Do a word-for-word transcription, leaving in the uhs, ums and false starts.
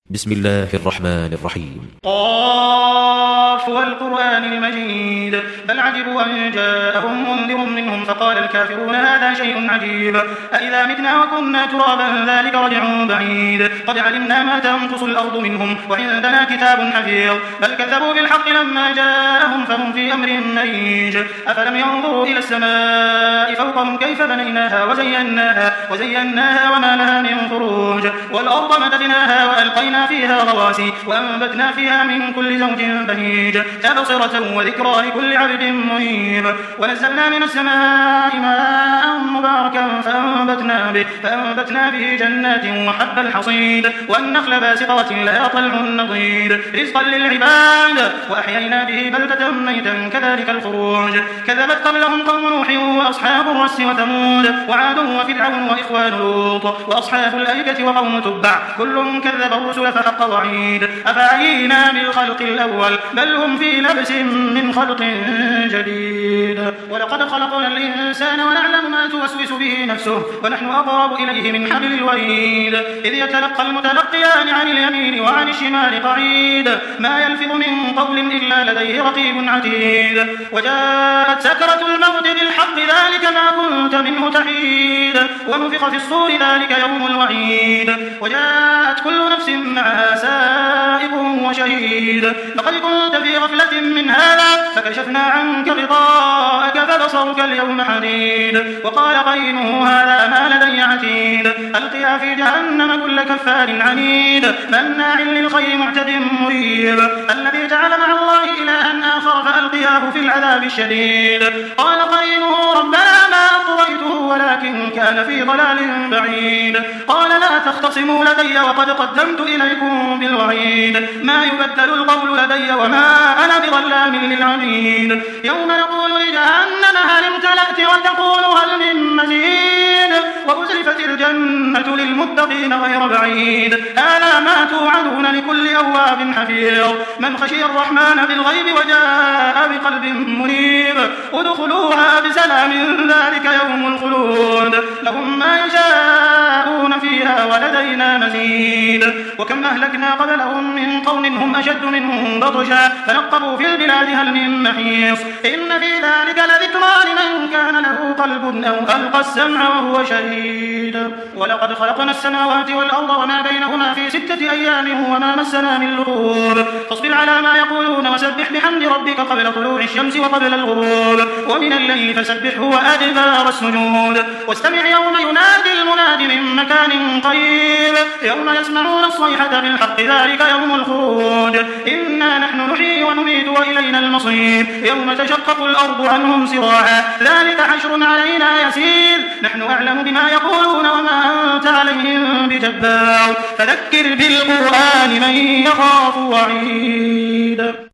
بسم الله الرحمن الرحيم. قاف والقرآن المجيد بل عجبوا أن جاءهم منذر منهم فقال الكافرون هذا شيء عجيب أإذا متنا وكنا ترابا ذلك رجع بعيد قد علمنا ما تنقص الأرض منهم وعندنا كتاب حفيظ بل كذبوا بالحق لما جاءهم فهم في أمر مريج أفلم ينظروا إلى السماء فوقهم كيف بنيناها وزيناها, وزيناها وما لها من فروج والأرض مددناها وألقينا فيها رواسي وأنبتنا فيها من كل زوج بهيج تبصرة وذكرى لكل عبد منيب ونزلنا من السماء ماء مباركا فأنبتنا به, فأنبتنا به جنات وحب الحصيد والنخل باسقات لها طلع نضيد رزقا للعباد وأحيينا به بلدة ميتا كذلك الخروج كذبت قبلهم قوم نوح وأصحاب الرس وثمود وعاد وفرعون وإخوان لوط وأصحاب الأيكة وقوم تبع كل كذب الرسل فحق وعيد أفعينا بالخلق الأول بل هم في لبس من خلق جديد ولقد خلقنا الإنسان ونعلم ما توسوس به نفسه ونحن أقرب إليه من حبل الوريد إذ يتلقى المتلقيان عن اليمين وعن الشمال قعيد ما يلفظ من قول إلا لديه رقيب عتيد وجاءت سكرة الموت بالحق ذلك ما كنت منه تحيد ونفخ في الصور ذلك يوم الوعيد وجاءت كل نفس معها سائق وشهيد لقد كنت في غفلة من هذا فكشفنا عنك غطاءك فبصرك اليوم حديد وقال قينه هذا ما لدي عتيد ألقيا في جهنم كل كفار عنيد مناع للخير معتد مريب الذي جعل مع الله إلها آخر فألقياه في العذاب الشديد قال قينه ربنا ما أطغيته ولكن كان في ضلال بعيد قال لا تختصموا لدي وقد قدمت إليكم بالوعيد ما يبدل القول لدي وما أنا بظلام للعبيد يوم نقول لجهنم هل امتلأت وتقول هل من مزيد وأزلفت الجنة للمتقين غير بعيد هذا ما توعدون لكل أواب حفيظ من خشي الرحمن بالغيب وجاء بقلب منيب ادخلوها بسلام ذلك يوم الخلود لهم ما يشاءون فيها ولدينا مزيد وكم أهلكنا قبلهم من قوم هم أشد منهم بطشا فنقبوا في البلاد هل من محيص إن في ذلك لذكرى لمن كان له قلب أو ألقى السمع وهو شهيد ولقد خلقنا السماوات والأرض وما بينهما في ستة أيام وما مسنا من لغوب فاصبر على ما يقولون وسبح بحمد ربك قبل طلوع الشمس وقبل الغروب ومن الليل فسبحه وأدبار السجود واستمع يوم ينادي المناد من مكان قريب يوم يسمعون الصيحة بالحق ذلك يوم الخروج إنا نحن نحيي ونميت وإلينا المصير يوم تشقق الأرض عنهم سراعا ذلك حشر علينا يسير نحن أعلم بما يقولون وما أنت عليهم بجبار فذكر بالقرآن من يخاف وعيد.